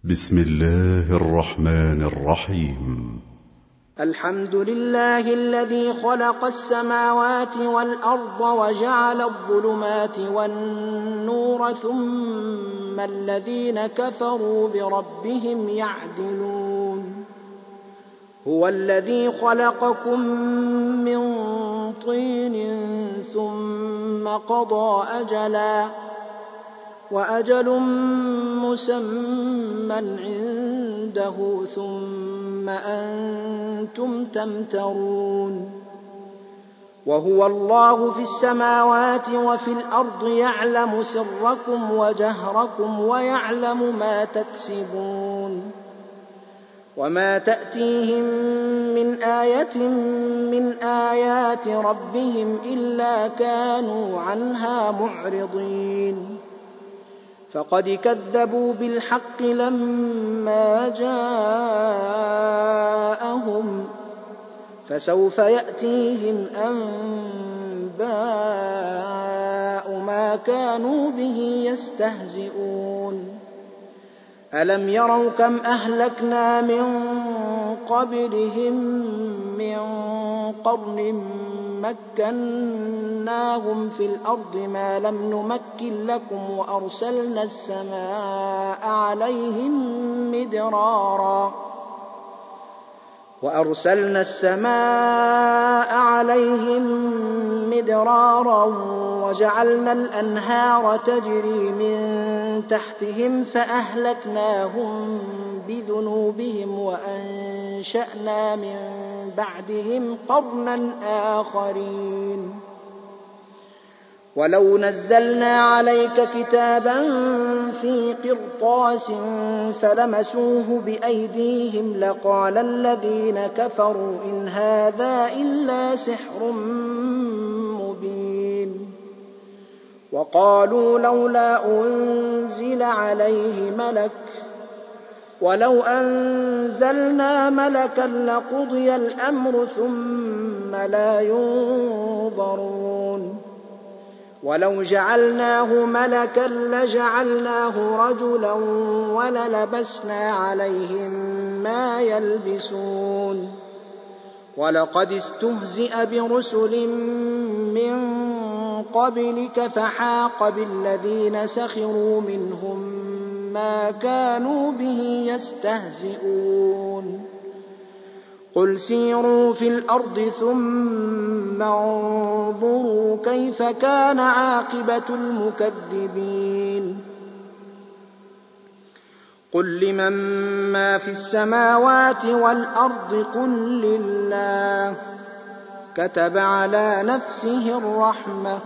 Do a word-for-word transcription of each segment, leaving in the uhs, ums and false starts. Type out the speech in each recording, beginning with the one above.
بسم الله الرحمن الرحيم. الحمد لله الذي خلق السماوات والأرض وجعل الظلمات والنور ثم الذين كفروا بربهم يعدلون. هو الذي خلقكم من طين ثم قضى أجلا وأجل مسمى عنده ثم أنتم تمترون. وهو الله في السماوات وفي الأرض يعلم سركم وجهركم ويعلم ما تكسبون. وما تأتيهم من آية من آيات ربهم إلا كانوا عنها معرضين. فقد كذبوا بالحق لما جاءهم فسوف يأتيهم أنباء ما كانوا به يستهزئون. ألم يروا كم أهلكنا من قبلهم من قرن مكناهم في الأرض ما لم نمكن لكم وأرسلنا السماء عليهم مدرارا وأرسلنا السماء عليهم مدرارا وجعلنا الأنهار تجري من تحتهم فأهلكناهم بذنوبهم وأنشأنا من بعدهم قرنا آخرين. ولو نزلنا عليك كتابا في قرطاس فلمسوه بأيديهم لقال الذين كفروا إن هذا إلا سحر مبين. وقالوا لولا أنزل عليه ملك ولو أنزلنا ملكا لقضي الأمر ثم لا ينظرون. ولو جعلناه ملكا لجعلناه رجلا وللبسنا عليهم ما يلبسون. ولقد استهزئ برسل من قبلك فحاق بالذين سخروا منهم ما كانوا به يستهزئون. قل سيروا في الأرض ثم انظروا كيف كان عاقبة المكذبين. قل لمن ما في السماوات والأرض قل لله كتب على نفسه الرحمة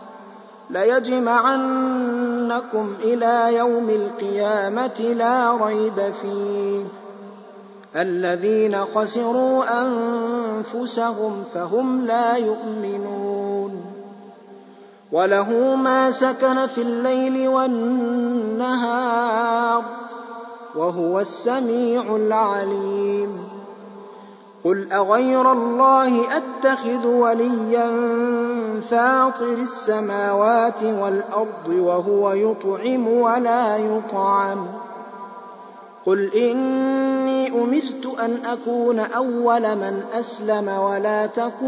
ليجمعنكم إلى يوم القيامة لا ريب فيه الذين خسروا أنفسهم فهم لا يؤمنون. وله ما سكن في الليل والنهار وهو السميع العليم. قل أغير الله أتخذ وليا فاطر السماوات والأرض وهو يطعم ولا يطعم. قل إني أمرت أن أكون أول من أسلم ولا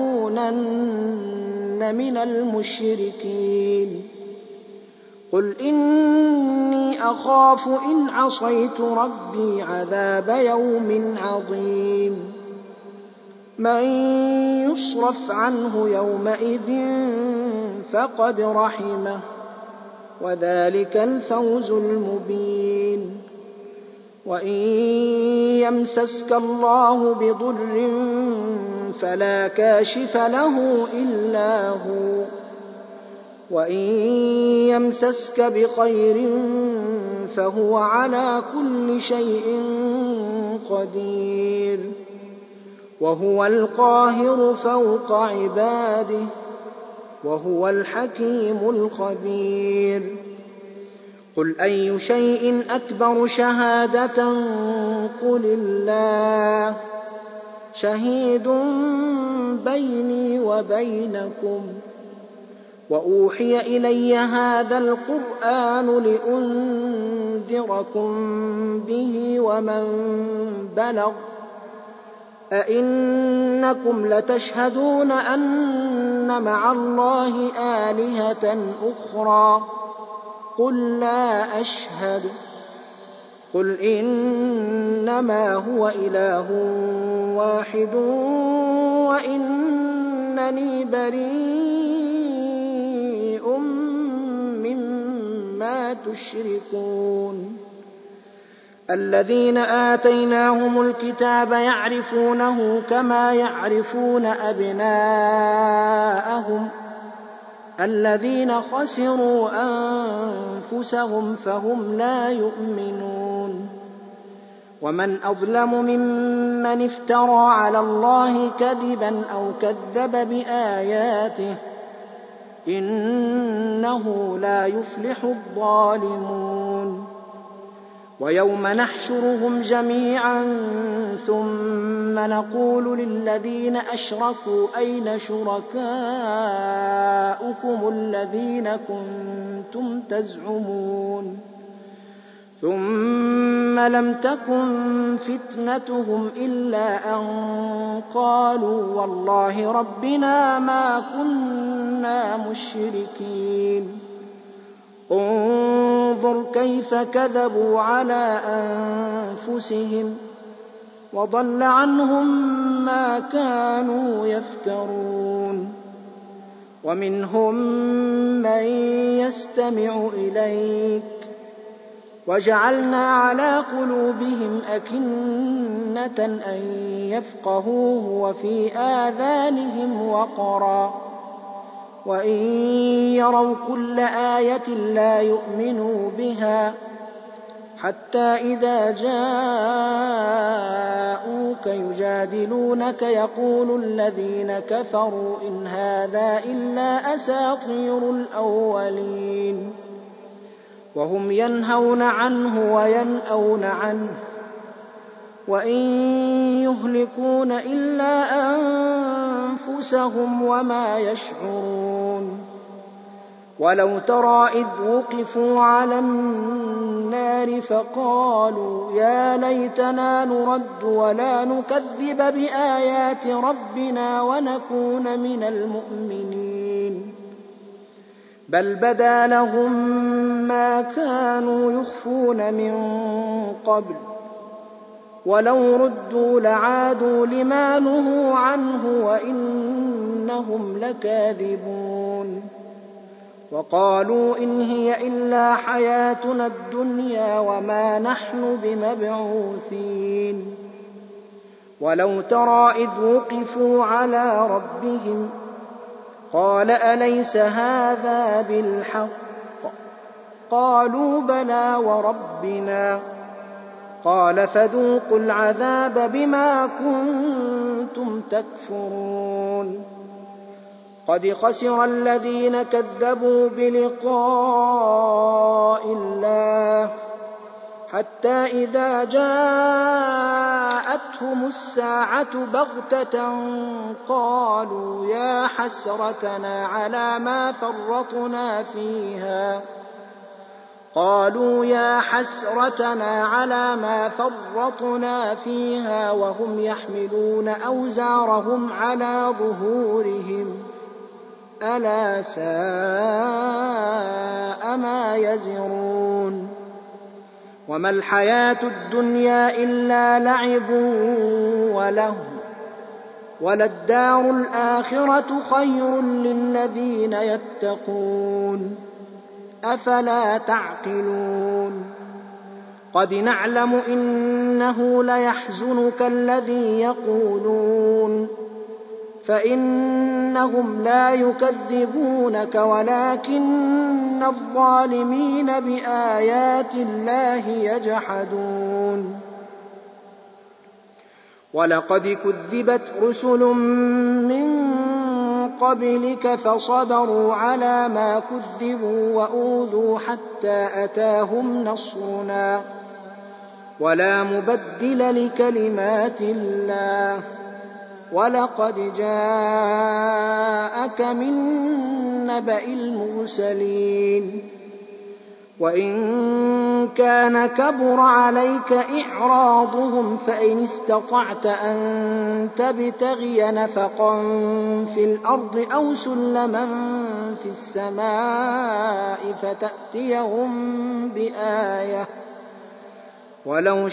تكونن من المشركين. قل إني أخاف إن عصيت ربي عذاب يوم عظيم. من يصرف عنه يومئذ فقد رحمه وذلك الفوز المبين. وإن يمسسك الله بضر فلا كاشف له إلا هو وإن يمسسك بخير فهو على كل شيء قدير. وهو القاهر فوق عباده وهو الحكيم الخبير. قل أي شيء أكبر شهادة قل الله شهيد بيني وبينكم وأوحي إلي هذا القرآن لأنذركم به ومن بلغ أئنكم لتشهدون أن مع الله آلهة أخرى قل لا أشهد قل إنما هو إله واحد وإنني بريء مما تشركون الذين آتيناهم الكتاب يعرفونه كما يعرفون أبناءهم الذين خسروا أنفسهم فهم لا يؤمنون ومن أظلم ممن افترى على الله كذبا أو كذب بآياته إنه لا يفلح الظالمون ويوم نحشرهم جميعا ثم نقول للذين أشركوا أين شركاؤكم الذين كنتم تزعمون ثم لم تكن فتنتهم إلا أن قالوا والله ربنا ما كنا مشركين انظر كيف كذبوا على أنفسهم وضل عنهم ما كانوا يفترون ومنهم من يستمع إليك وجعلنا على قلوبهم أكنة أن يفقهوه وفي آذانهم وقرا وإن يروا كل آية لا يؤمنوا بها حتى إذا جاءوك يجادلونك يقول الذين كفروا إن هذا إلا أساطير الأولين وهم ينهون عنه وينأون عنه وإن يهلكون إلا أنفسهم وما يشعرون ولو ترى إذ وقفوا على النار فقالوا يا ليتنا نرد ولا نكذب بآيات ربنا ونكون من المؤمنين بل بدا لهم ما كانوا يخفون من قبل ولو ردوا لعادوا لما نهوا عنه وإنهم لكاذبون وقالوا إن هي إلا حياتنا الدنيا وما نحن بمبعوثين ولو ترى إذ وقفوا على ربهم قال أليس هذا بالحق قالوا بلى وربنا قال فذوقوا العذاب بما كنتم تكفرون قد خسر الذين كذبوا بلقاء الله حتى إذا جاءتهم الساعة بغتة قالوا يا حسرتنا على ما فرطنا فيها قالوا يا حسرتنا على ما فرطنا فيها وهم يحملون أوزارهم على ظهورهم ألا ساء ما يزرون وما الحياة الدنيا إلا لعب وله وللدار الآخرة خير للذين يتقون أفلا تعقلون قد نعلم إنه ليحزنك الذي يقولون فإنهم لا يكذبونك ولكن الظالمين بآيات الله يجحدون ولقد كذبت رسل من قبلك فصبروا على ما كذبوا وأوذوا حتى أتاهم نصرنا ولا مبدل لكلمات الله وَلَقَدْ جَاءَكَ مِن نَّبَإِ الْمُرْسَلِينَ وَإِن كَانَ كَبُرَ عَلَيْكَ إِعْرَاضُهُمْ فَإِنِ اسْتَطَعْتَ أَن تَبْتَغِيَ نَفَقًا فِي الْأَرْضِ أَوْ سُلَّمًا فِي السَّمَاءِ فَتَأْتِيَهُم بِآيَةٍ وَلَوْ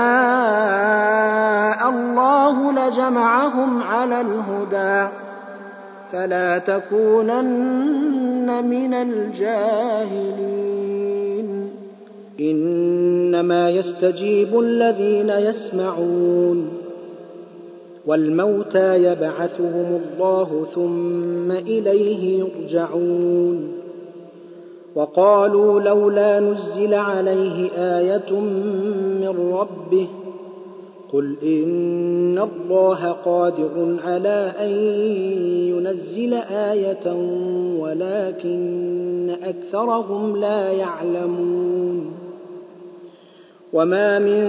شَاءَ اللَّهُ لَجَمَعَهُمْ عَلَى الْهُدَىٰ فَلَا تَكُونَنَّ مِنَ الْجَاهِلِينَ إِنَّمَا يَسْتَجِيبُ الَّذِينَ يَسْمَعُونَ وَالْمَوْتَىٰ يَبْعَثُهُمُ اللَّهُ ثُمَّ إِلَيْهِ يُرْجَعُونَ وَقَالُوا لَوْلَا نُزِّلَ عَلَيْهِ آيَةٌ مِّن رَّبِّهِ قُلْ إِنَّ اللَّهَ قَادِرٌ عَلَىٰ أَن يُنَزِّلَ آيَةً وَلَٰكِنَّ أَكْثَرَهُمْ لَا يَعْلَمُونَ وَمَا مِن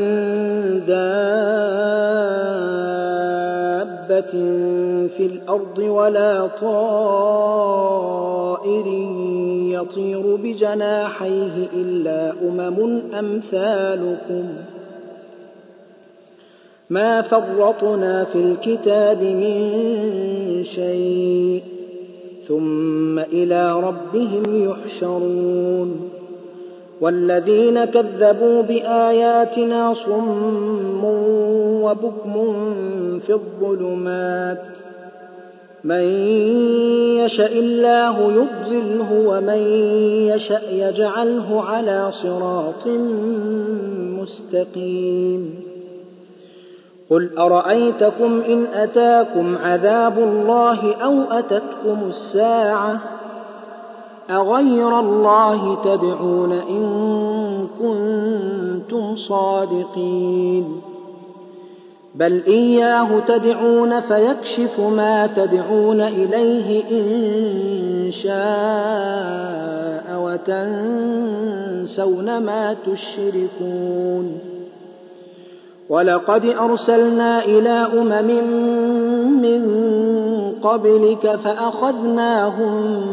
دَابَّةٍ فِي الْأَرْضِ وَلَا طَائِرٍ يَطِيرُ بِجَنَاحَيْهِ إِلَّا أُمَمٌ أَمْثَالُكُم مَا فَرَّطْنَا فِي الْكِتَابِ مِن شَيْءٍ ثُمَّ إِلَىٰ رَبِّهِمْ يُحْشَرُونَ وَالَّذِينَ كَذَّبُوا بِآيَاتِنَا صُمٌّ وَبُكْمٌ فِي الظُّلُمَاتِ مَن يَشَإِ اللَّهُ يُضْلِلْهُ وَمَن يَشَأْ يَجْعَلْهُ عَلَىٰ صِرَاطٍ مُّسْتَقِيمٍ قُلْ أَرَأَيْتَكُمْ إِنْ أَتَاكُمْ عَذَابُ اللَّهِ أَوْ أَتَتْكُمُ السَّاعَةُ أَغَيْرَ اللَّهِ تَدْعُونَ إِن كُنتُمْ صَادِقِينَ بَلْ إِيَّاهُ تَدْعُونَ فَيَكْشِفُ مَا تَدْعُونَ إِلَيْهِ إِن شَاءَ وَتَنسَوْنَ مَا تُشْرِكُونَ وَلَقَدْ أَرْسَلْنَا إِلَىٰ أُمَمٍ مِّن قَبْلِكَ فَأَخَذْنَاهُم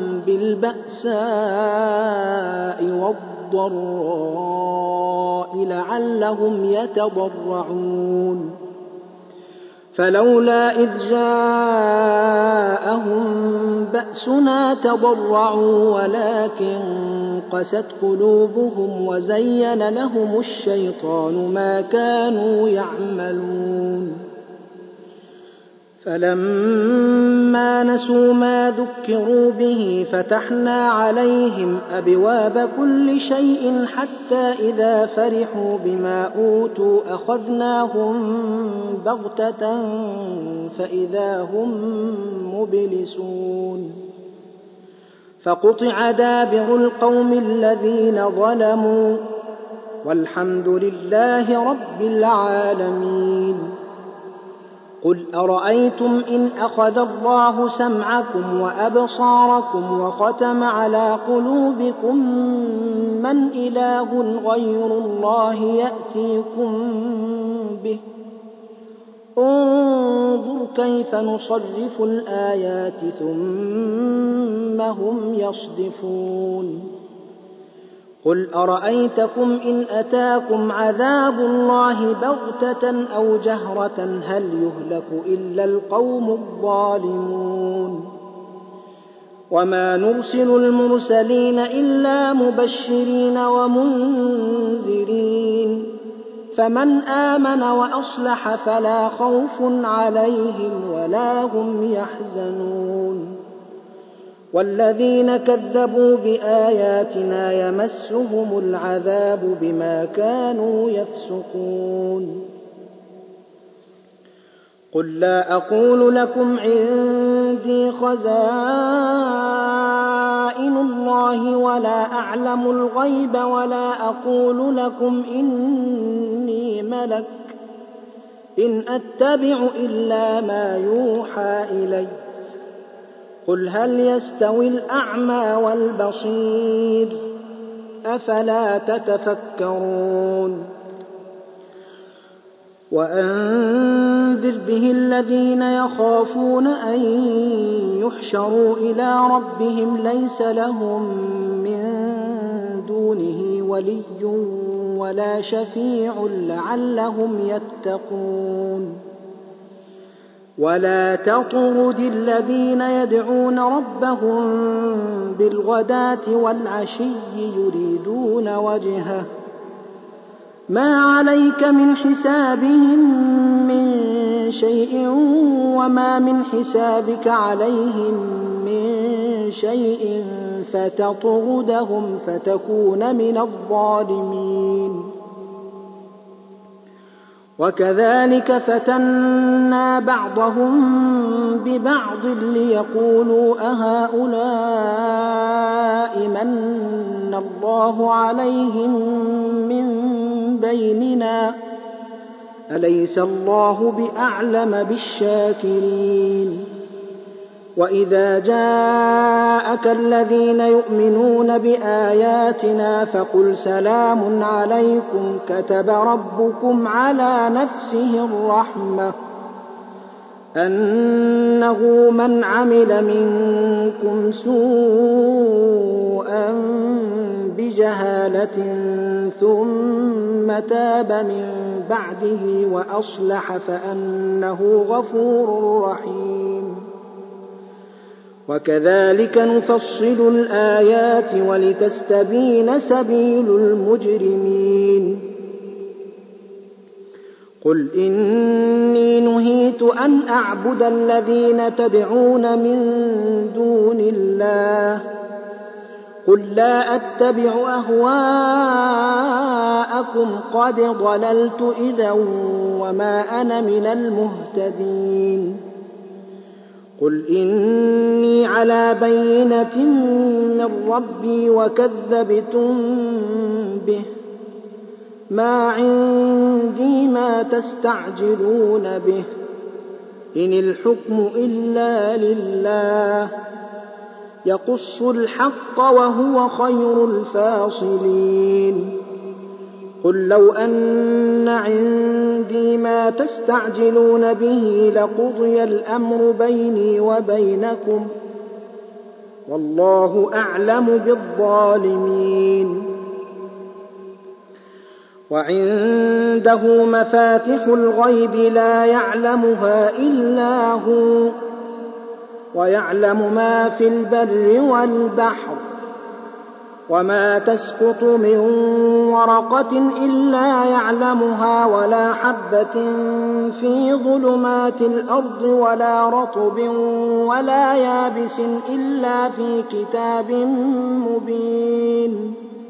بِالْبَأْسَاءِ وَالضَّرَّاءِ لَعَلَّهُمْ يَتَضَرَّعُونَ فَلَوْلَا إِذْ جَاءَهُم بَأْسُنَا تَضَرَّعُوا وَلَٰكِن قَسَتْ قُلُوبُهُمْ وَزَيَّنَ لَهُمُ الشَّيْطَانُ مَا كَانُوا يَعْمَلُونَ فَلَمَّا نَسُوا مَا ذُكِّرُوا بِهِ فَتَحْنَا عَلَيْهِمْ أَبْوَابَ كُلِّ شَيْءٍ حَتَّىٰ إِذَا فَرِحُوا بِمَا أُوتُوا أَخَذْنَاهُم بَغْتَةً فَإِذَا هُم مُّبْلِسُونَ فَقُطِعَ دَابِرُ الْقَوْمِ الَّذِينَ ظَلَمُوا وَالْحَمْدُ لِلَّهِ رَبِّ الْعَالَمِينَ قُلْ أَرَأَيْتُمْ إِنْ أَخَذَ اللَّهُ سَمْعَكُمْ وَأَبْصَارَكُمْ وَخَتَمَ عَلَىٰ قُلُوبِكُم مَّنْ إِلَٰهٌ غَيْرُ اللَّهِ يَأْتِيكُم بِهِ انظُرْ كَيْفَ نُصَرِّفُ الْآيَاتِ ثُمَّ هُمْ يَصْدِفُونَ قُلْ أَرَأَيْتَكُمْ إِنْ أَتَاكُمْ عَذَابُ اللَّهِ بَغْتَةً أَوْ جَهْرَةً هَلْ يُهْلَكُ إِلَّا الْقَوْمُ الظَّالِمُونَ وَمَا نُرْسِلُ الْمُرْسَلِينَ إِلَّا مُبَشِّرِينَ وَمُنذِرِينَ فَمَنْ آمَنَ وَأَصْلَحَ فَلَا خَوْفٌ عَلَيْهِمْ وَلَا هُمْ يَحْزَنُونَ وَالَّذِينَ كَذَّبُوا بِآيَاتِنَا يَمَسُّهُمُ الْعَذَابُ بِمَا كَانُوا يَفْسُقُونَ قُل لَّا أَقُولُ لَكُمْ عِندِي خَزَائِنُ اللَّهِ وَلَا أَعْلَمُ الْغَيْبَ وَلَا أَقُولُ لَكُمْ إِنِّي مَلَكٌ إِنْ أَتَّبِعُ إِلَّا مَا يُوحَىٰ إِلَيَّ قُلْ هَلْ يَسْتَوِي الْأَعْمَىٰ وَالْبَصِيرُ أَفَلَا تَتَفَكَّرُونَ وَأَنذِرْ به الذين يخافون أن يحشروا إلى ربهم ليس لهم من دونه ولي ولا شفيع لعلهم يتقون ولا تطرد الذين يدعون ربهم بالغداة والعشي يريدون وجهه ما عليك من حسابهم من شيء وما من حسابك عليهم من شيء فتطردهم فتكون من الظالمين وكذلك فتنا بعضهم ببعض ليقولوا أهؤلاء من الله عليهم من بيننا أليس الله بأعلم بالشاكرين وإذا جاءك الذين يؤمنون بآياتنا فقل سلام عليكم كتب ربكم على نفسه الرحمة أنه من عمل منكم سوءا بجهالة ثم تاب من بعده وأصلح فأنه غفور رحيم وكذلك نفصل الآيات ولتستبين سبيل المجرمين قل إني نهيت أن أعبد الذين تدعون من دون الله قل لا أتبع أهواءكم قد ضللت إذا وما أنا من المهتدين قل إني على بينة من ربي وكذبتم به ما عندي ما تستعجلون به إن الحكم إلا لله يقص الحق وهو خير الفاصلين قل لو أن عندي ما تستعجلون به لقضي الأمر بيني وبينكم والله أعلم بالظالمين وعنده مفاتح الغيب لا يعلمها إلا هو ويعلم ما في البر والبحر وما تسقط من ورقة إلا يعلمها ولا حبة في ظلمات الأرض ولا رطب ولا يابس إلا في كتاب مبين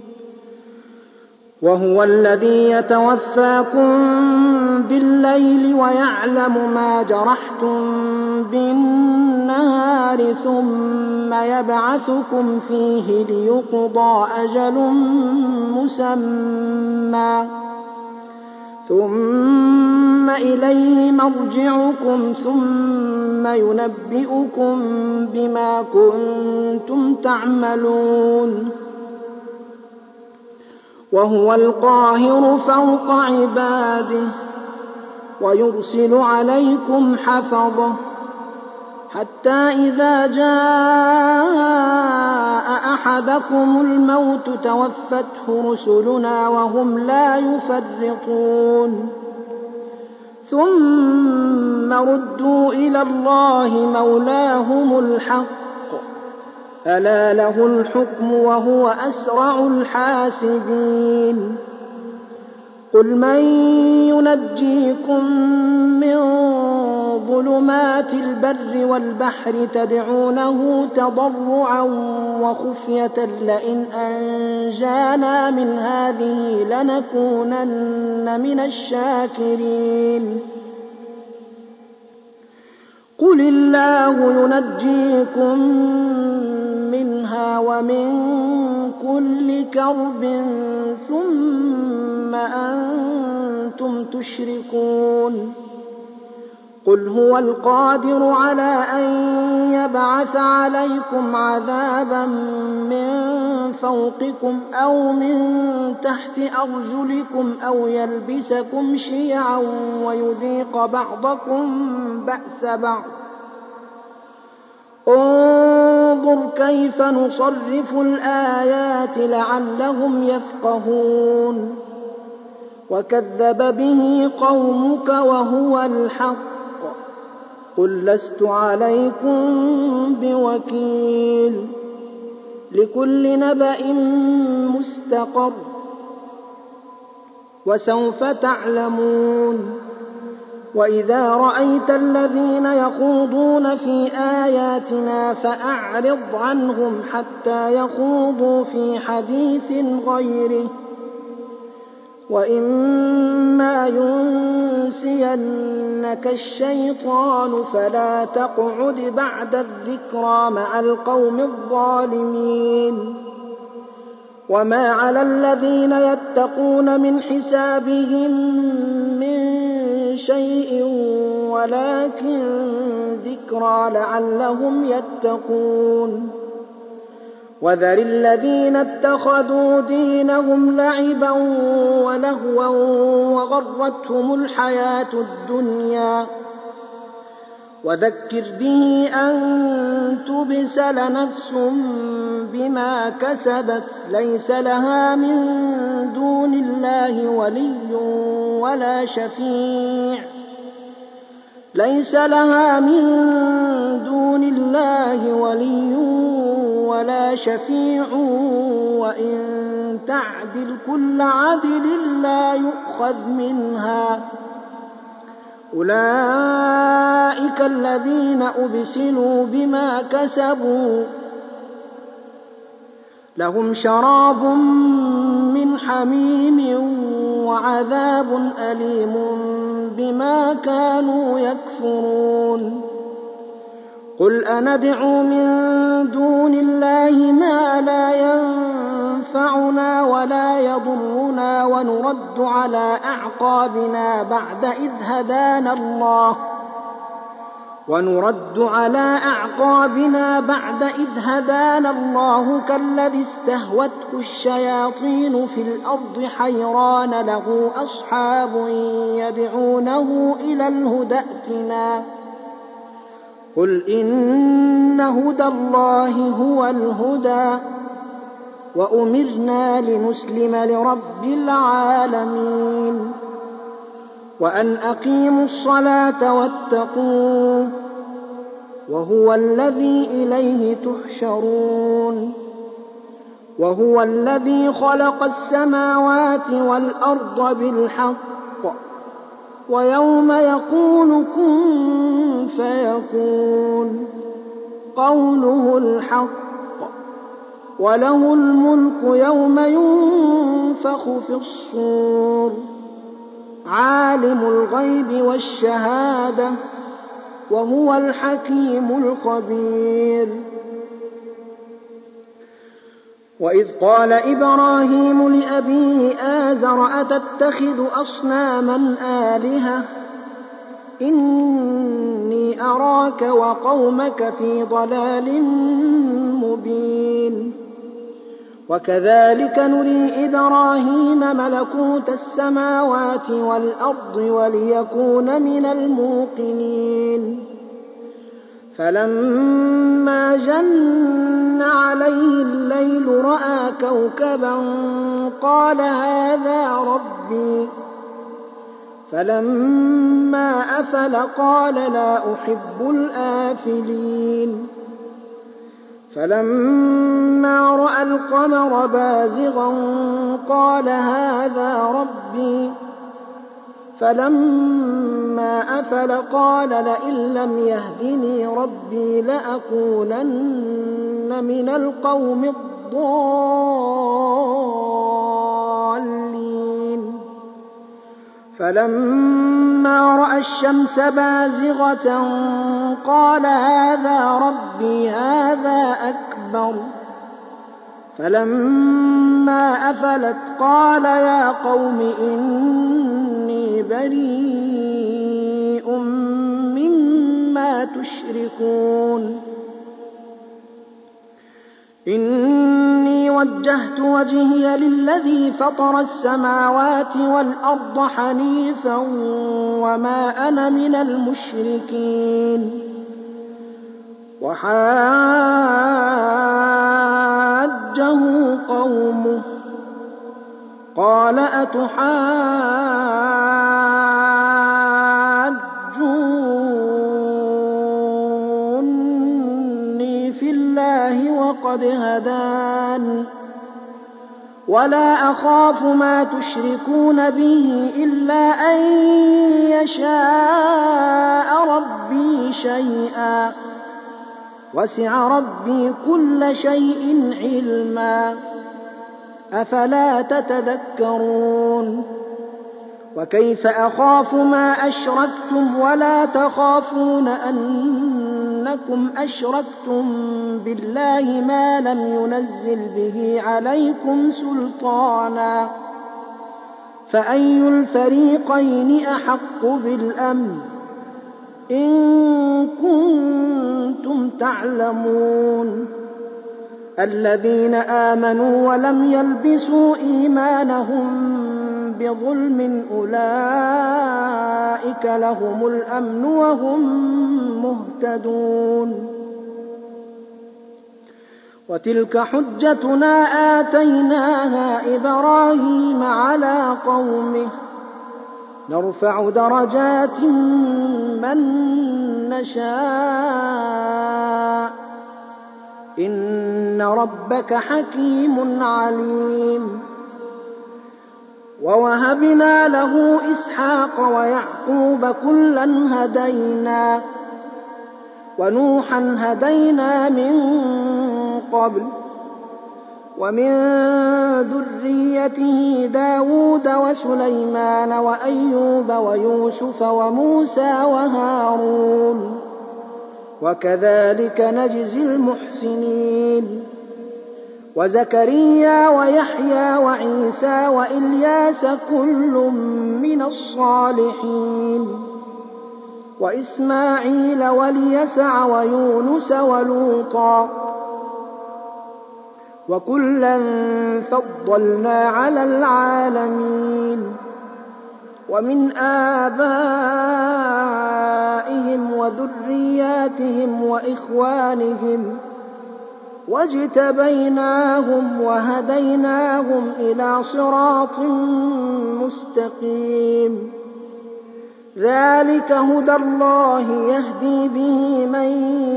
وهو الذي يتوفاكم بالليل ويعلم ما جرحتم بالنهار ثم يبعثكم فيه ليقضى أجل مسمى ثم إليه مرجعكم ثم ينبئكم بما كنتم تعملون وهو القاهر فوق عباده ويرسل عليكم حفظه حتى إذا جاء أحدكم الموت توفته رسلنا وهم لا يفرطون ثم ردوا إلى الله مولاهم الحق ألا له الحكم وهو أسرع الحاسبين قل من ينجيكم من ظلمات البر والبحر تدعونه تضرعا وخفية لئن أنجانا من هذه لنكونن من الشاكرين قل الله ينجيكم منها ومن كل كرب ثم أنتم تشركون قل هو القادر على أن يبعث عليكم عذابا من فوقكم أو من تحت أرجلكم أو يلبسكم شيعا ويذيق بعضكم بأس بعض. انظر كيف نصرف الآيات لعلهم يفقهون. وكذب به قومك وهو الحق قل لست عليكم بوكيل لكل نبأ مستقر وسوف تعلمون. وإذا رأيت الذين يخوضون في آياتنا فأعرض عنهم حتى يخوضوا في حديث غيره وإما ينسينك الشيطان فلا تقعد بعد الذكرى مع القوم الظالمين. وما على الذين يتقون من حسابهم من شيء ولكن ذكرى لعلهم يتقون. وذر الذين اتخذوا دينهم لعبا ولهوا وغرتهم الحياة الدنيا وذكر به أن تبسل نفس بما كسبت ليس لها من دون الله ولي ولا شفيع ليس لها من دون الله ولي ولا شفيع وإن تعدل كل عدل لا يؤخذ منها. أولئك الذين أبسلوا بما كسبوا لهم شراب من حميم وعذاب أليم بما كانوا يكفرون. قل أندعو من دون الله ما لا ينفعنا ولا يضرنا ونرد على أعقابنا بعد إذ هدانا الله ونرد على أعقابنا بعد إذ هدانا الله كالذي استهوته الشياطين في الأرض حيران له أصحاب يدعونه إلى الهدى ائتنا. قل إن هدى الله هو الهدى وأمرنا لنسلم لرب العالمين وأن أقيموا الصلاة واتقوه وهو الذي إليه تحشرون. وهو الذي خلق السماوات والأرض بالحق ويوم يقول كن فيكون قوله الحق وله الملك يوم ينفخ في الصور عالم الغيب والشهادة وهو الحكيم الخبير. وإذ قال إبراهيم لأبيه آزر أتتخذ أصناما آلهة إني أراك وقومك في ضلال مبين. وكذلك نري إبراهيم ملكوت السماوات والأرض وليكون من الموقنين. فلما جن عليه الليل رأى كوكبا قال هذا ربي فلما أفل قال لا أحب الآفلين. فلما رأى القمر بازغا قال هذا ربي فلما أفل قال لئن لم يهدني ربي لأكونن من القوم الضالين. فلما رأى الشمس بازغة قال هذا ربي هذا أكبر. فلما أفلت قال يا قوم إني بريء يشركون إني وجهت وجهي للذي فطر السماوات والأرض حنيفا وما أنا من المشركين وحاجه قومه قال أتحاجوني في الله وقد هدان ولا أخاف ما تشركون به إلا أن يشاء ربي شيئا وسع ربي كل شيء علما أفلا تتذكرون وكيف أخاف ما أشركتم ولا تخافون أنكم أشركتم بالله ما لم ينزل به عليكم سلطانا فأي الفريقين أحق بالأمن إن كنتم تعلمون الذين آمنوا ولم يلبسوا إيمانهم بظلم أولئك لهم الأمن وهم مهتدون وتلك حجتنا آتيناها إبراهيم على قومه نرفع درجات من نشاء إن ربك حكيم عليم ووهبنا له إسحاق ويعقوب كلا هدينا ونوحا هدينا من قبل ومن ذريته داود وسليمان وأيوب ويوسف وموسى وهارون وكذلك نجزي المحسنين وزكريا ويحيى وعيسى وإلياس كل من الصالحين وإسماعيل واليسع ويونس ولوطا وكلا فضلنا على العالمين ومن آبائهم وذرياتهم وإخوانهم واجتبيناهم وهديناهم إلى صراط مستقيم ذلك هدى الله يهدي به من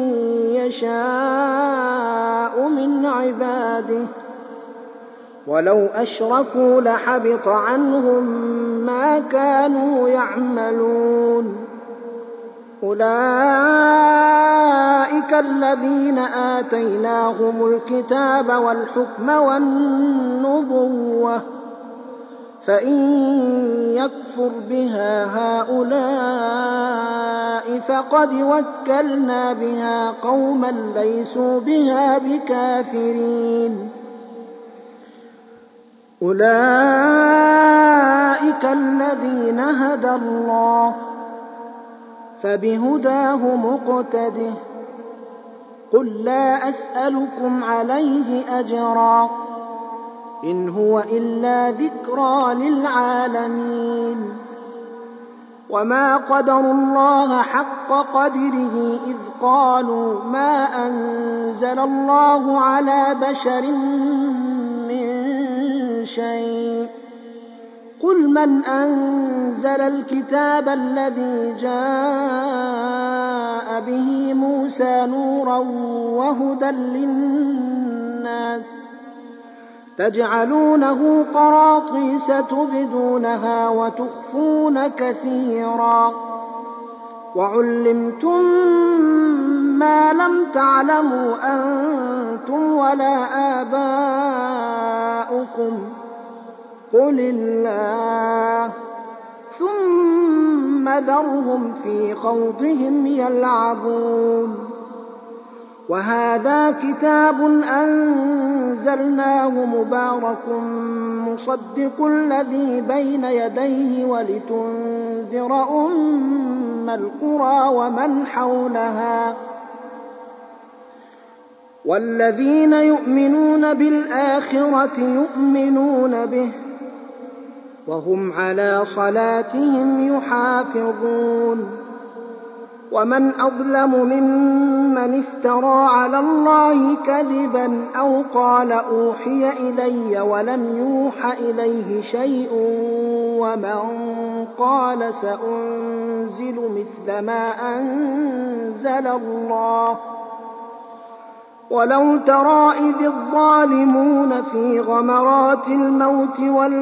يشاء من عباده ولو أشركوا لحبط عنهم ما كانوا يعملون أولئك الذين آتيناهم الكتاب والحكم والنبوة فإن يكفر بها هؤلاء فقد وكلنا بها قوما ليسوا بها بكافرين أولئك الذين هدى الله فبهداه مقتده قل لا أسألكم عليه أجرا إن هو إلا ذكرى للعالمين وما قدروا الله حق قدره إذ قالوا ما أنزل الله على بشر من شيء قل من أنزل الكتاب الذي جاء به موسى نورا وهدى للناس تجعلونه قراطيس تبدونها وتخفون كثيرا وعلمتم ما لم تعلموا أنتم ولا آباؤكم قل الله ثم ذرهم في خوضهم يلعبون وهذا كتاب أنزلناه مبارك مصدق الذي بين يديه ولتنذر أم القرى ومن حولها والذين يؤمنون بالآخرة يؤمنون به وهم على صلاتهم يحافظون ومن أظلم ممن افترى على الله كذبا أو قال أوحي إلي ولم يوح إليه شيء ومن قال سأنزل مثل ما أنزل الله ولو ترى إذ الظالمون في غمرات الموت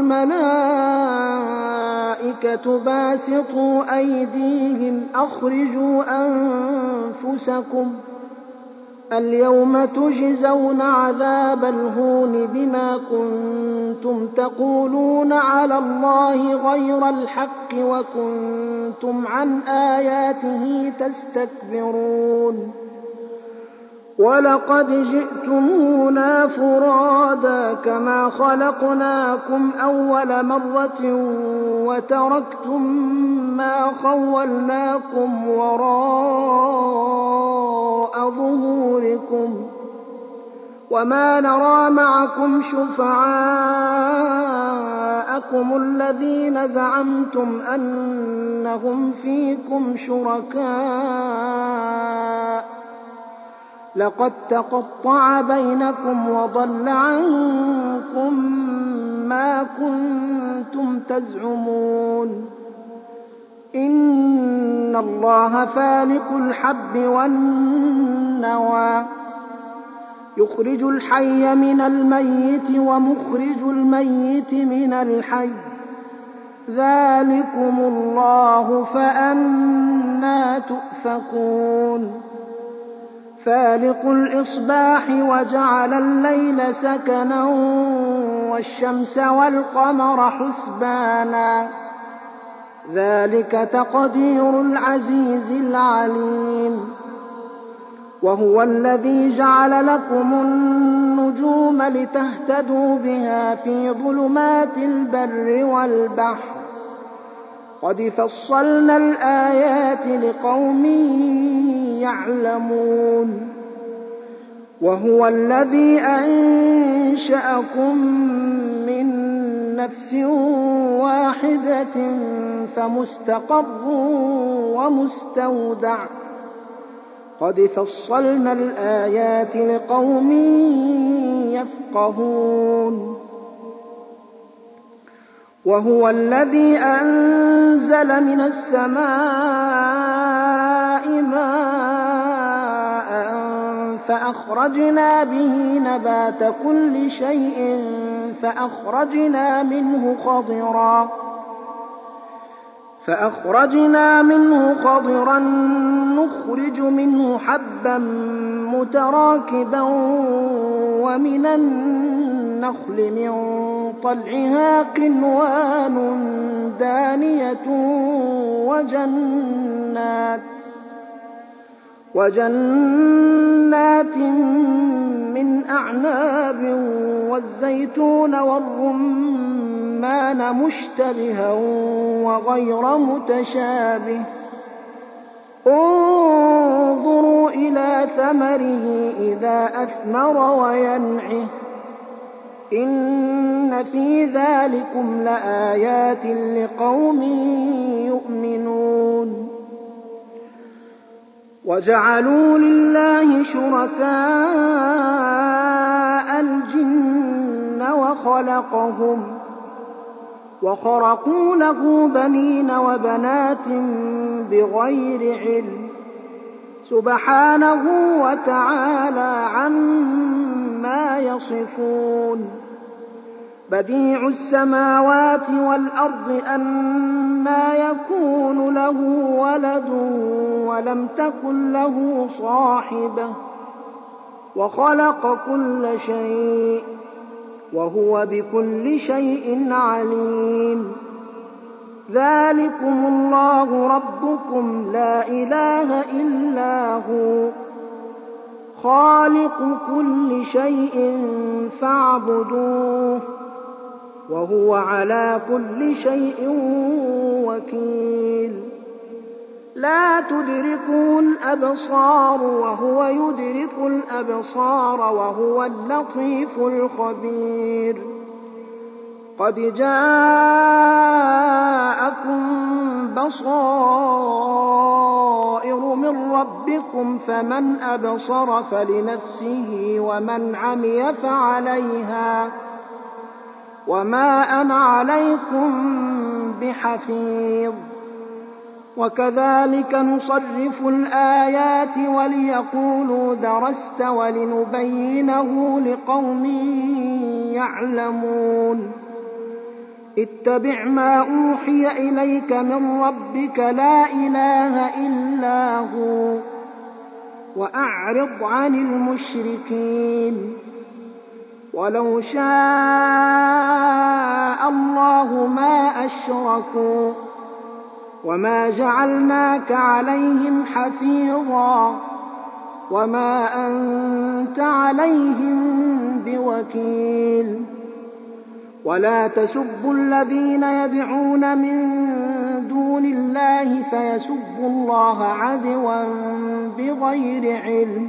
والملائكة باسطوا أيديهم أخرجوا أنفسكم اليوم تجزون عذاب الهون بما كنتم تقولون على الله غير الحق وكنتم عن آياته تستكبرون ولقد جئتمونا فرادا كما خلقناكم أول مرة وتركتم ما خولناكم وراء ظهوركم وما نرى معكم شفعاءكم الذين زعمتم أنهم فيكم شركاء لقد تقطع بينكم وضل عنكم ما كنتم تزعمون إن الله فالق الحب والنوى يخرج الحي من الميت ومخرج الميت من الحي ذلكم الله فأنى تؤفكون فالق الإصباح وجعل الليل سكنا والشمس والقمر حسبانا ذلك تقدير العزيز العليم وهو الذي جعل لكم النجوم لتهتدوا بها في ظلمات البر والبحر قد فصلنا الآيات لقوم يعلمون وهو الذي أنشأكم من نفس واحدة فمستقر ومستودع قد فصلنا الآيات لقوم يفقهون وهو الذي أنزل من السماء ماء فأخرجنا به نبات كل شيء فأخرجنا منه خضرا فأخرجنا منه خضرا نخرج منه حبا متراكبا ومن النخل من طلعها قنوان دانية وجنات وجنات من أعناب والزيتون والرمان مشتبها وغير متشابه انظروا إلى ثمره إذا أثمر وينعه إن في ذلكم لآيات لقوم يؤمنون وجعلوا لله شركاء الجن وخلقهم وخرقوا له بنين وبنات بغير علم سبحانه وتعالى عما يصفون بديع السماوات والأرض أنى يكون له ولد ولم تكن له صاحبة وخلق كل شيء وهو بكل شيء عليم ذلكم الله ربكم لا إله إلا هو خالق كل شيء فاعبدوه وهو على كل شيء وكيل لا تدركه الأبصار وهو يدرك الأبصار وهو اللطيف الخبير قد جاءكم بصائر من ربكم فمن أبصر فلنفسه ومن عمي فعليها وما أنا عليكم بحفيظ وكذلك نصرف الآيات وليقولوا درست ولنبينه لقوم يعلمون اتبع ما أوحي إليك من ربك لا إله إلا هو وأعرض عن المشركين ولو شاء الله ما أشركوا وما جعلناك عليهم حفيظا وما أنت عليهم بوكيل ولا تسبوا الذين يدعون من دون الله فيسبوا الله عدوا بغير علم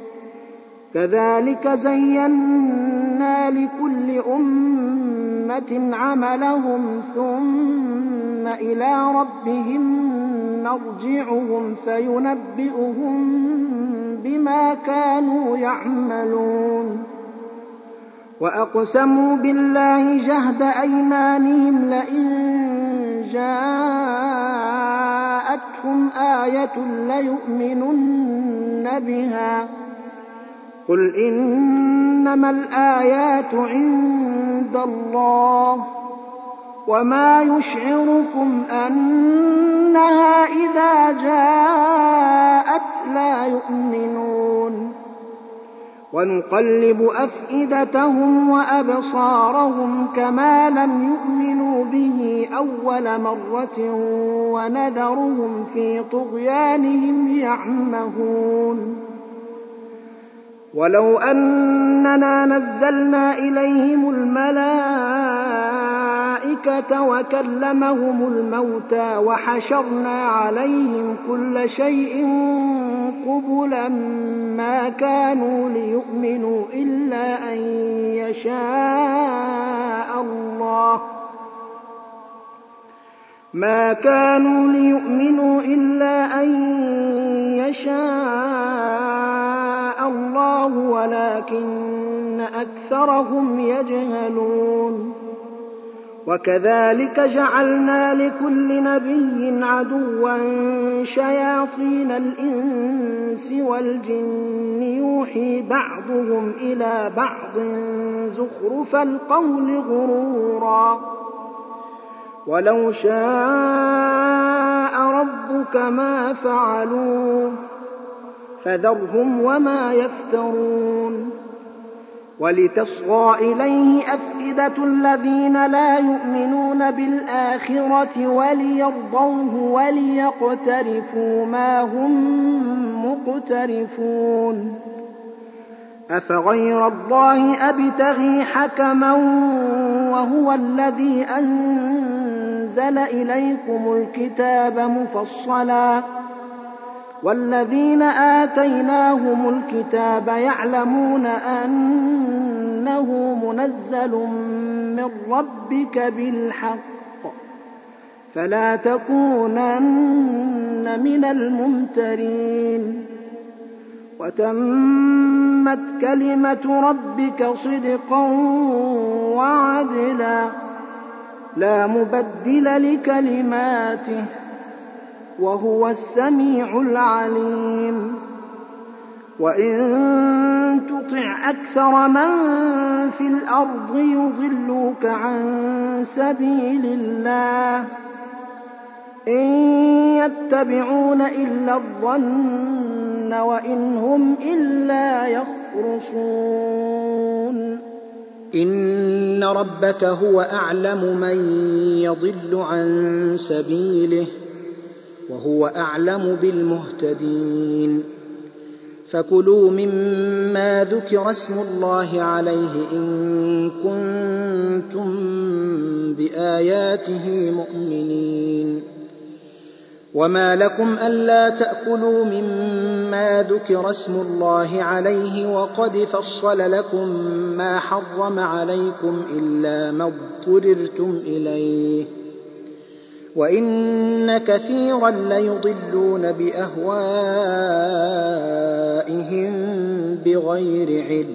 كذلك زينا لكل أمة عملهم ثم إلى ربهم مرجعهم فينبئهم بما كانوا يعملون وأقسموا بالله جهد أيمانهم لئن جاءتهم آية ليؤمنن بها قل إنما الآيات عند الله وما يشعركم أنها إذا جاءت لا يؤمنون ونقلب أفئدتهم وأبصارهم كما لم يؤمنوا به أول مرة ونذرهم في طغيانهم يعمهون ولو أننا نزلنا إليهم الملائكة وكلمهم الموتى وحشرنا عليهم كل شيء قبلا ما كانوا ليؤمنوا إلا أن يشاء الله ما كانوا ليؤمنوا إلا أن يشاء الله ولكن أكثرهم يجهلون وكذلك جعلنا لكل نبي عدوا شياطين الإنس والجن يوحي بعضهم إلى بعض زخرف القول غرورا ولو شاء ربك ما فعلوه فذرهم وما يفترون ولتصغى إليه أفئدة الذين لا يؤمنون بالآخرة وليرضوه وليقترفوا ما هم مقترفون أفغير الله أبتغي حكما وهو الذي أنزل إليكم الكتاب مفصلا والذين آتيناهم الكتاب يعلمون أنه منزل من ربك بالحق فلا تكونن من الممترين وتمت كلمة ربك صدقا وعدلا لا مبدل لكلماته وهو السميع العليم وإن تطع أكثر من في الأرض يضلوك عن سبيل الله إن يتبعون إلا الظن وإن هم إلا يخرصون إن ربك هو أعلم من يضل عن سبيله وهو أعلم بالمهتدين فكلوا مما ذكر اسم الله عليه إن كنتم بآياته مؤمنين. وما لكم ألا تأكلوا مما ذكر اسم الله عليه وقد فصل لكم ما حرم عليكم إلا ما اضطررتم إليه وإن كثيرا ليضلون بأهوائهم بغير علم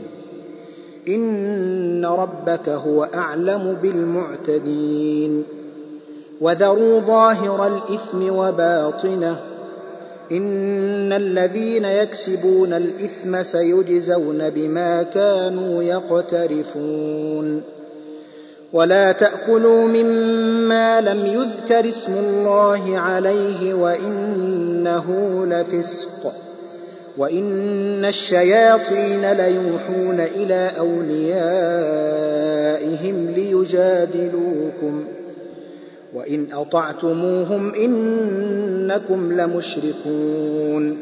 إن ربك هو أعلم بالمعتدين. وذروا ظاهر الإثم وباطنه إن الذين يكسبون الإثم سيجزون بما كانوا يقترفون. ولا تأكلوا مما لم يذكر اسم الله عليه وإنه لفسق وإن الشياطين ليوحون إلى أوليائهم ليجادلوكم وإن أطعتموهم إنكم لمشركون.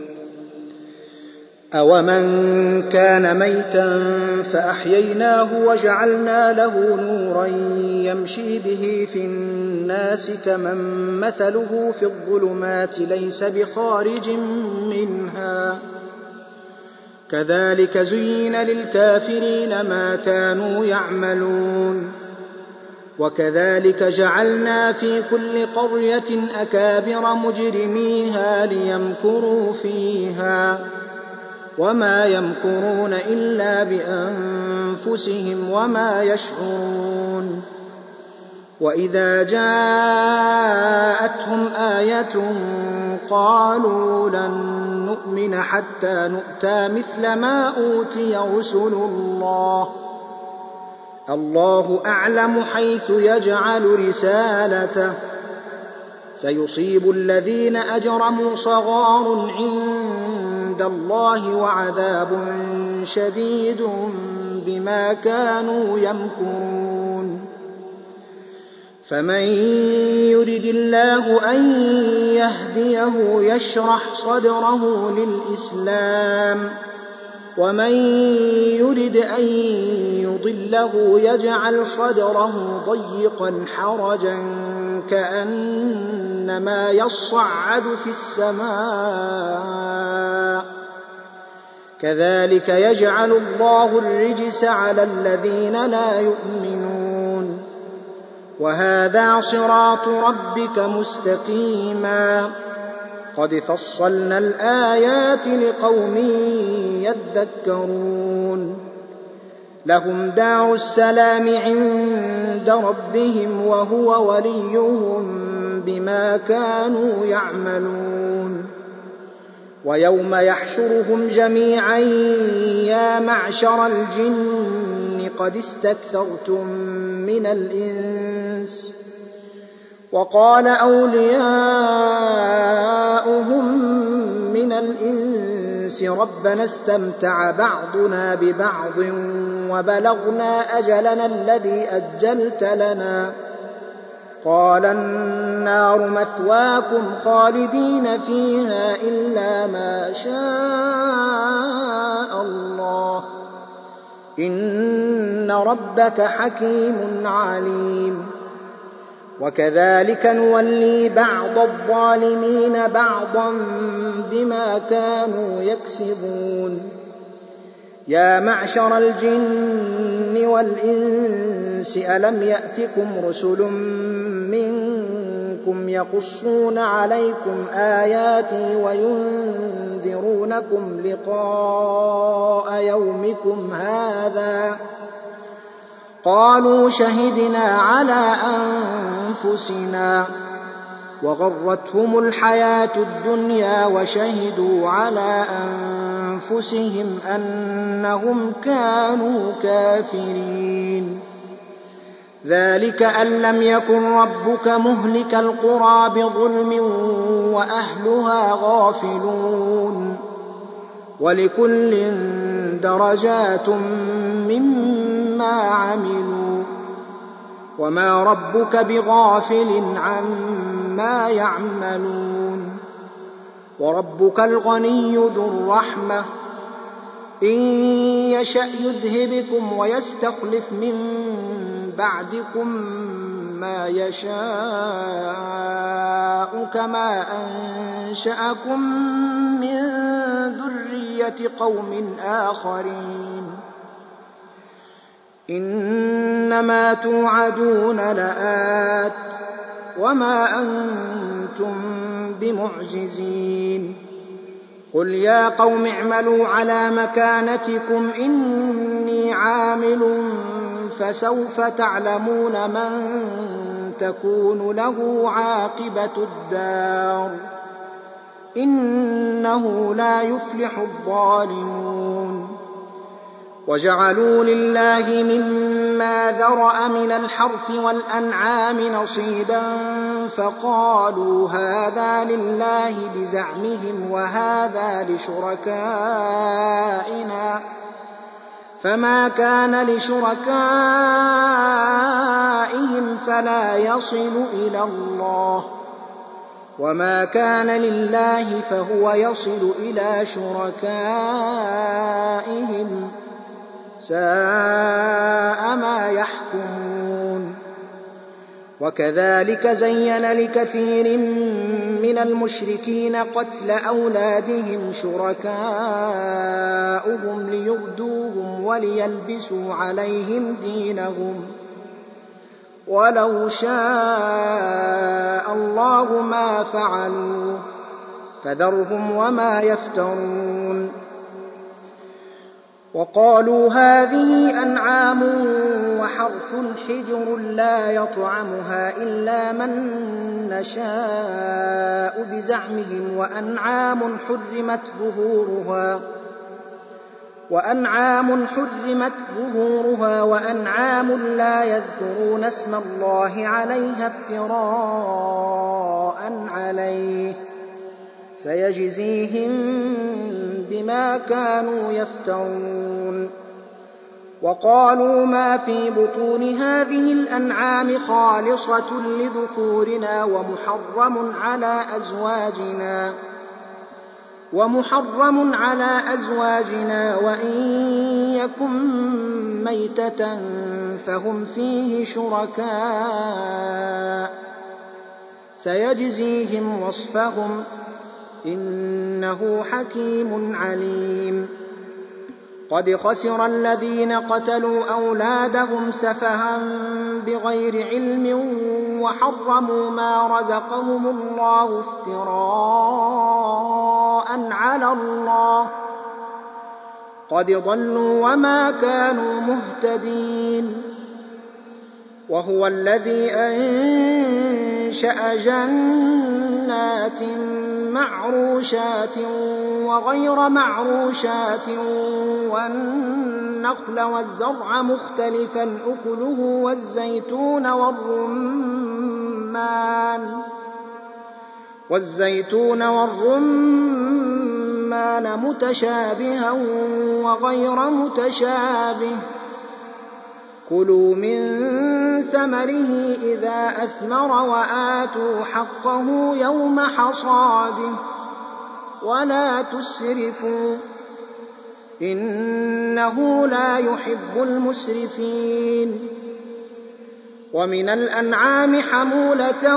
أومن كان ميتا فأحييناه وجعلنا له نورا يمشي به في الناس كمن مثله في الظلمات ليس بخارج منها كذلك زين للكافرين ما كانوا يعملون. وكذلك جعلنا في كل قرية أكابر مجرميها ليمكروا فيها وما يمكرون إلا بأنفسهم وما يشعرون. وإذا جاءتهم آية قالوا لن نؤمن حتى نؤتى مثل ما أوتي رسل الله الله أعلم حيث يجعل رسالته سيصيب الذين أجرموا صغار عند الله وعذاب شديد بما كانوا يمكرون. فمن يرد الله أن يهديه يشرح صدره للإسلام ومن يرد أن يضله يجعل صدره ضيقا حرجا كأنما يصعد في السماء كذلك يجعل الله الرجس على الذين لا يؤمنون. وهذا صراط ربك مستقيما قد فصلنا الآيات لقوم يذكرون. لهم دار السلام عند ربهم وهو وليهم بما كانوا يعملون. ويوم يحشرهم جميعا يا معشر الجن قد استكثرتم من الإنس وقال أولياؤهم من الإنس ربنا استمتع بعضنا ببعض وبلغنا أجلنا الذي أجلت لنا قال النار مثواكم خالدين فيها إلا ما شاء الله إن ربك حكيم عليم. وكذلك نولي بعض الظالمين بعضا بما كانوا يكسبون. يا معشر الجن والإنس ألم يأتكم رسل منكم يقصون عليكم آياتي وينذرونكم لقاء يومكم هذا قالوا شهدنا على أنفسنا وغرتهم الحياة الدنيا وشهدوا على أنفسهم أنهم كانوا كافرين. ذلك أن لم يكن ربك مهلك القرى بظلم وأهلها غافلون ولكل درجات مما عملوا وما ربك بغافل عما يعملون. وربك الغني ذو الرحمة إن يشأ يذهبكم ويستخلف من بعدكم ما يشاء كما أنشأكم من ذرية قوم آخرين إنما توعدون لآت وما أنتم بمعجزين قل يا قوم اعملوا على مكانتكم إني عامل فسوف تعلمون من تكون له عاقبة الدار إنه لا يفلح الظالمون وجعلوا لله مما ذرأ من الحرث والأنعام نصيبا فقالوا هذا لله بزعمهم وهذا لشركائنا فما كان لشركائهم فلا يصل إلى الله وما كان لله فهو يصل إلى شركائهم ساء ما يحكمون وكذلك زين لكثير من المشركين قتل أولادهم شركاؤهم ليردوهم وليلبسوا عليهم دينهم ولو شاء الله ما فعلوا فذرهم وما يفترون وقالوا هذه أنعام وحرث حجر لا يطعمها إلا من نشاء بزعمهم وأنعام حرمت ظهورها وأنعام حرمت ظهورها وأنعام لا يذكرون اسم الله عليها افتراء عليه سيجزيهم بما كانوا يفترون وقالوا ما في بطون هذه الأنعام خالصة لذكورنا ومحرم على أزواجنا ومحرم على أزواجنا وإن يكن ميتة فهم فيه شركاء سيجزيهم وصفهم إنه حكيم عليم قد خسر الذين قتلوا أولادهم سفها بغير علم وحرموا ما رزقهم الله افتراء على الله قد ضلوا وما كانوا مهتدين وهو الذي أنشأ جنات معروشات وغير معروشات والنخل والزرع مختلفا أكله والزيتون والرمان والزيتون والرمان متشابها وغير متشابه كلوا من ثمره إذا أثمر وآتوا حقه يوم حصاده ولا تسرفوا إنه لا يحب المسرفين ومن الأنعام حمولة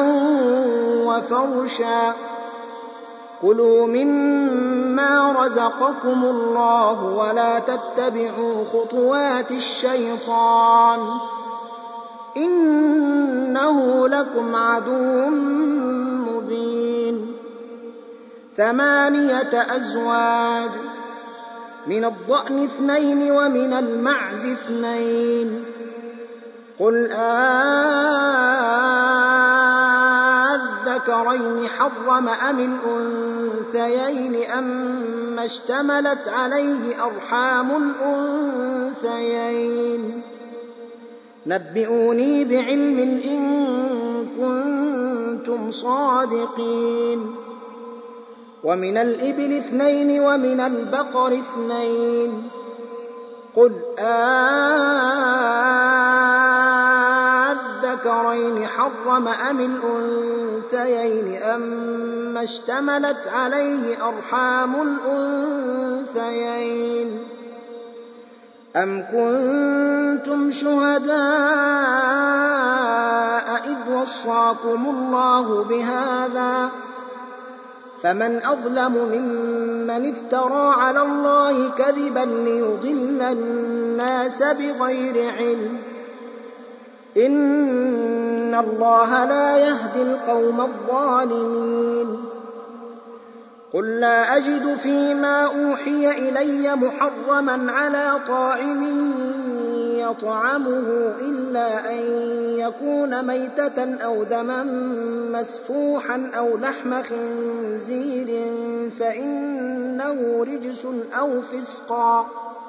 وفرشا كلوا مما رزقكم الله ولا تتبعوا خطوات الشيطان إنه لكم عدو مبين ثمانية أزواج من الضأن اثنين ومن المعز اثنين قل أذكرين حرم أم الأنثيين أما اشتملت عليه أرحام الأنثيين نبئوني بعلم إن كنتم صادقين ومن الإبل اثنين ومن البقر اثنين قل أذكرين حرم أم الأنثيين أما اشتملت عليه أرحام الأنثيين أَمْ كُنتُمْ شُهَدَاءَ إِذْ وَصَّاكُمُ اللَّهُ بِهَٰذَا ۚ فَمَنْ أَظْلَمُ مِمَّنِ افْتَرَىٰ عَلَى اللَّهِ كَذِبًا لِّيُضِلَّ النَّاسَ بِغَيْرِ عِلْمٍ ۗ إِنَّ اللَّهَ لَا يَهْدِي الْقَوْمَ الظَّالِمِينَ قُل لَّا أَجِدُ فِيمَا أُوحِيَ إِلَيَّ مُحَرَّمًا عَلَىٰ طَاعِمٍ يَطْعَمُهُ إِلَّا أَن يَكُونَ مَيْتَةً أَوْ دَمًا مَّسْفُوحًا أَوْ لَحْمَ خِنزِيرٍ فَإِنَّهُ رِجْسٌ أَوْ فِسْقًا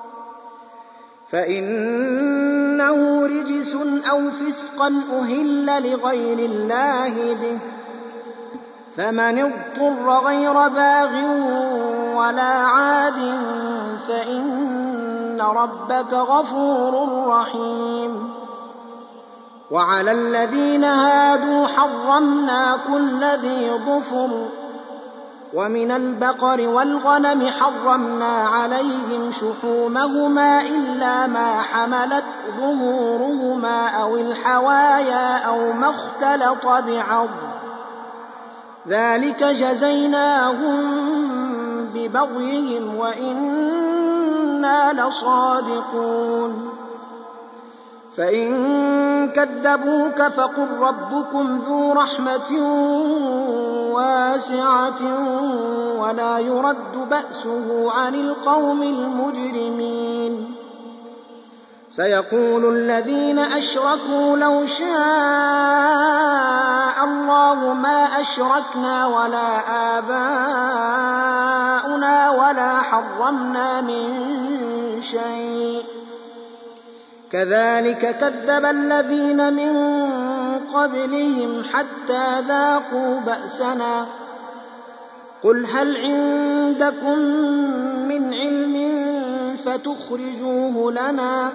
فَإِنَّهُ رِجْسٌ أَوْ فِسْقًا أُهِلَّ لِغَيْرِ اللَّهِ بِهِ ۚ فَمَنِ اضْطُرَّ غَيْرَ بَاغٍ وَلَا عَادٍ فَإِنَّ رَبَّكَ غَفُورٌ رَّحِيمٌ وَعَلَى الَّذِينَ هَادُوا حَرَّمْنَا كُلَّ ذِي ظُفُرٍ ۖ وَمِنَ الْبَقَرِ وَالْغَنَمِ حَرَّمْنَا عَلَيْهِمْ شُحُومَهُمَا إِلَّا مَا حَمَلَتْ ظُهُورُهُمَا أَوِ الْحَوَايَا أَوْ مَا اخْتَلَطَ بِعَظْمٍ ۚ ذَٰلِكَ جَزَيْنَاهُم بِبَغْيِهِمْ وَإِنَّا لَصَادِقُونَ فَإِن كَذَّبُوكَ فَقُل رَّبُّكُمْ ذُو رَحْمَةٍ وَاسِعَةٍ وَلَا يُرَدُّ بَأْسُهُ عَنِ الْقَوْمِ الْمُجْرِمِينَ سَيَقُولُ الَّذِينَ أَشْرَكُوا لَوْ شَاءَ اللَّهُ مَا أَشْرَكْنَا وَلَا آبَاؤُنَا وَلَا حَرَّمْنَا مِن شَيْءٍ ۚ كَذَٰلِكَ كَذَّبَ الَّذِينَ مِن قَبْلِهِمْ حَتَّىٰ ذَاقُوا بَأْسَنَا ۗ قُلْ هَلْ عِندَكُم مِّنْ عِلْمٍ فَتُخْرِجُوهُ لَنَا ۖ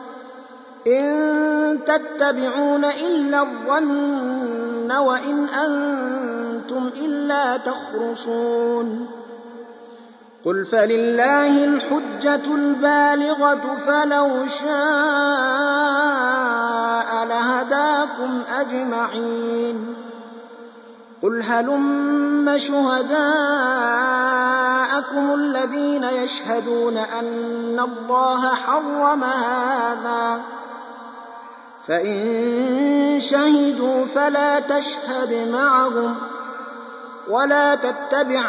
إِن تَتَّبِعُونَ إِلَّا الظَّنَّ وَإِنْ أَنتُمْ إِلَّا تَخْرُصُونَ قُلْ فَلِلَّهِ الْحُجَّةُ الْبَالِغَةُ فَلَوْ شَاءَ لَهَدَاكُمْ أَجْمَعِينَ قُلْ هَلُمَّ شُهَدَاءَكُمُ الَّذِينَ يَشْهَدُونَ أَنَّ اللَّهَ حَرَّمَ هَٰذَا ۖ فَإِن شَهِدُوا فَلَا تَشْهَدْ مَعَهُمْ وَلَا تَتَّبِعْ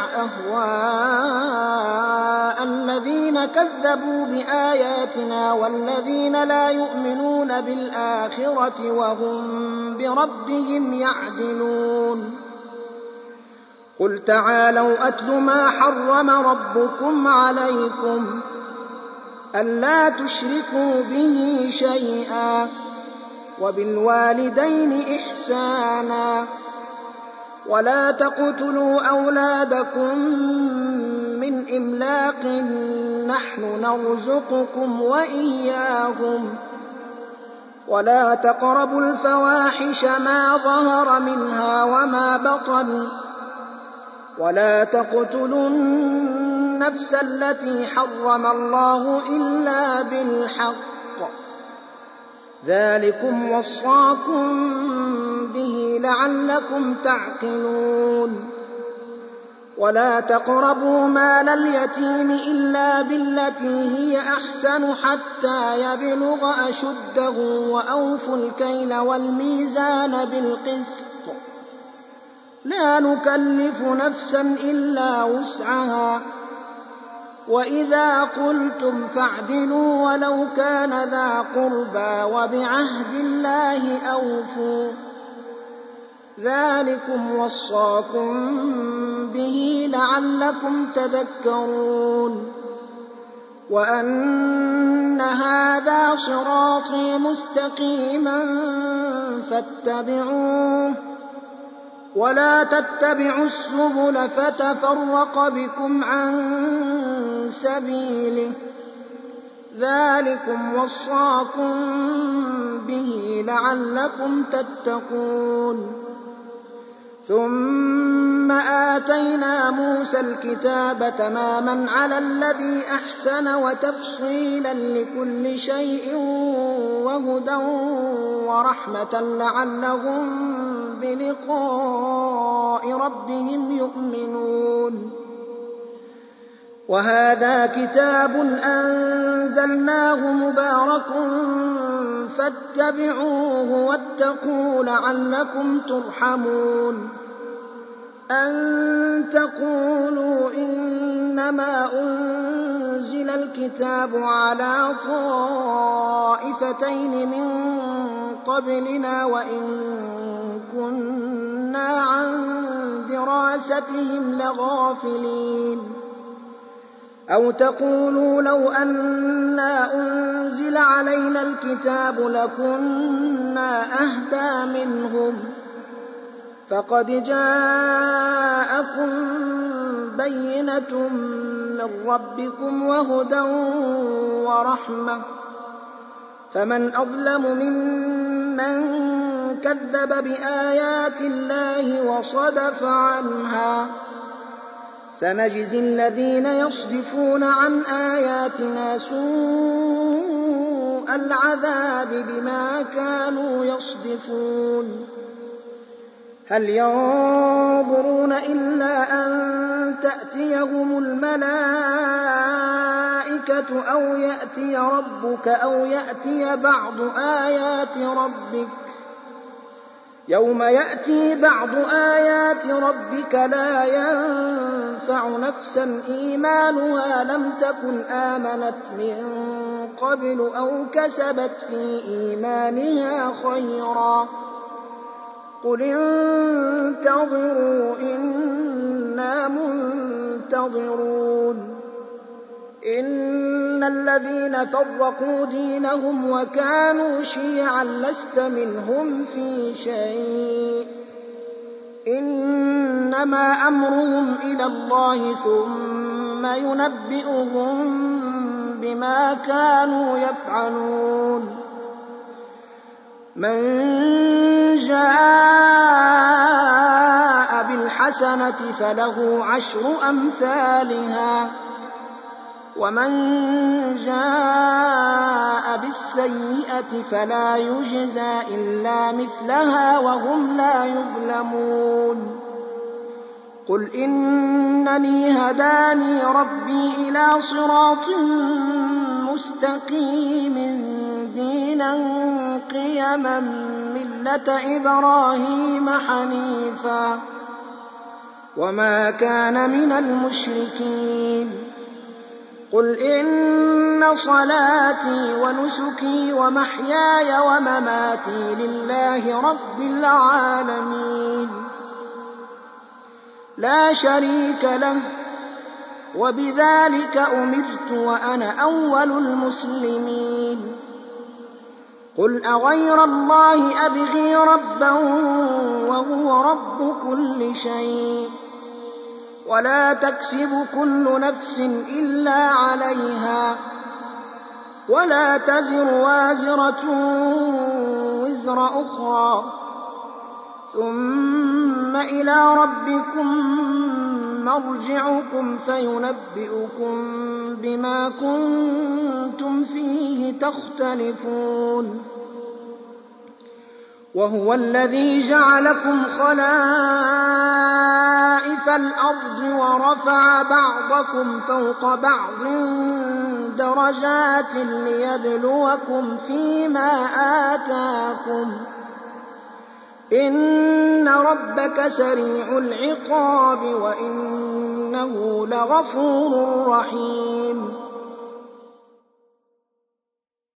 أَهْوَاءَ الَّذِينَ كَذَّبُوا بِآيَاتِنَا وَالَّذِينَ لَا يُؤْمِنُونَ بِالْآخِرَةِ وَهُم بِرَبِّهِمْ يَعْدِلُونَ قُلْ تَعَالَوْا أَتْلُ مَا حَرَّمَ رَبُّكُمْ عَلَيْكُمْ أَلَّا تُشْرِكُوا بِهِ شَيْئًا وَبِالْوَالِدَيْنِ إِحْسَانًا وَلَا تَقْتُلُوا أَوْلَادَكُم مِّنْ إِمْلَاقٍ نَّحْنُ نَرْزُقُكُمْ وَإِيَّاهُمْ وَلَا تَقْرَبُوا الْفَوَاحِشَ مَا ظَهَرَ مِنْهَا وَمَا بَطَنَ وَلَا تَقْتُلُوا النَّفْسَ الَّتِي حَرَّمَ اللَّهُ إِلَّا بِالْحَقِّ ۚ ذَٰلِكُمْ وَصَّاكُم بِهِ لَعَلَّكُمْ تَعْقِلُونَ وَلَا تَقْرَبُوا مَالَ الْيَتِيمِ إِلَّا بِالَّتِي هِيَ أَحْسَنُ حَتَّىٰ يَبْلُغَ أَشُدَّهُ وَأَوْفُوا الْكَيْلَ وَالْمِيزَانَ بِالْقِسْطِ ۖ لَا نُكَلِّفُ نَفْسًا إِلَّا وُسْعَهَا ۖ وَإِذَا قُلْتُمْ فَاعْدِلُوا وَلَوْ كَانَ ذَا قُرْبَىٰ ۖ وَبِعَهْدِ اللَّهِ أَوْفُوا ۚ ذَٰلِكُمْ وَصَّاكُم بِهِ لَعَلَّكُمْ تَذَكَّرُونَ وَأَنَّ هَٰذَا صِرَاطِي مُسْتَقِيمًا فَاتَّبِعُوهُ وَلَا تَتَّبِعُوا السُّبُلَ فَتَفَرَّقَ بِكُمْ عَن سَبِيلِهِ ۚ ذَٰلِكُمْ وَصَّاكُم بِهِ لَعَلَّكُمْ تَتَّقُونَ ثُمَّ آتينا موسى الكتاب تماما على الذي أحسن وتفصيلا لكل شيء وهدى ورحمة لعلهم بلقاء ربهم يؤمنون. وهذا كتاب أنزلناه مبارك فاتبعوه واتقوا لعلكم ترحمون. أن تقولوا إنما أنزل الكتاب على طائفتين من قبلنا وإن كنا عن دراستهم لغافلين. أو تقولوا لو أنا أنزل علينا الكتاب لكنا أهدى منهم. فقد جاءكم بينة من ربكم وهدى ورحمة، فمن أظلم ممن كذب بآيات الله وصدف عنها. سنجزي الذين يصدفون عن آياتنا سوء العذاب بما كانوا يصدفون. هل ينظرون إلا أن تأتيهم الملائكة أو يأتي ربك أو يأتي بعض آيات ربك؟ يوم يأتي بعض آيات ربك لا ينفع نفسا إيمانها لم تكن آمنت من قبل أو كسبت في إيمانها خيرا. قل انتظروا إنا منتظرون. إن الذين فرقوا دينهم وكانوا شيعا لست منهم في شيء، إنما أمرهم إلى الله ثم ينبئهم بما كانوا يفعلون. من جاء بالحسنة فله عشر أمثالها ومن جاء بالسيئة فلا يجزى إلا مثلها وهم لا يظلمون. قل إنني هداني ربي إلى صراط مستقيم دينا قيما ملة إبراهيم حنيفا وما كان من المشركين. قل إن صلاتي ونسكي ومحياي ومماتي لله رب العالمين لا شريك له وبذلك أمرت وأنا أول المسلمين. قل أغير الله أبغي ربا وهو رب كل شيء ولا تكسب كل نفس إلا عليها ولا تزر وازرة وزر أخرى ثم إلى ربكم مرجعكم فينبئكم بما كنتم فيه تختلفون. وهو الذي جعلكم خلائف الأرض ورفع بعضكم فوق بعض درجات ليبلوكم فيما آتاكم إن ربك سريع العقاب وإنه لغفور رحيم.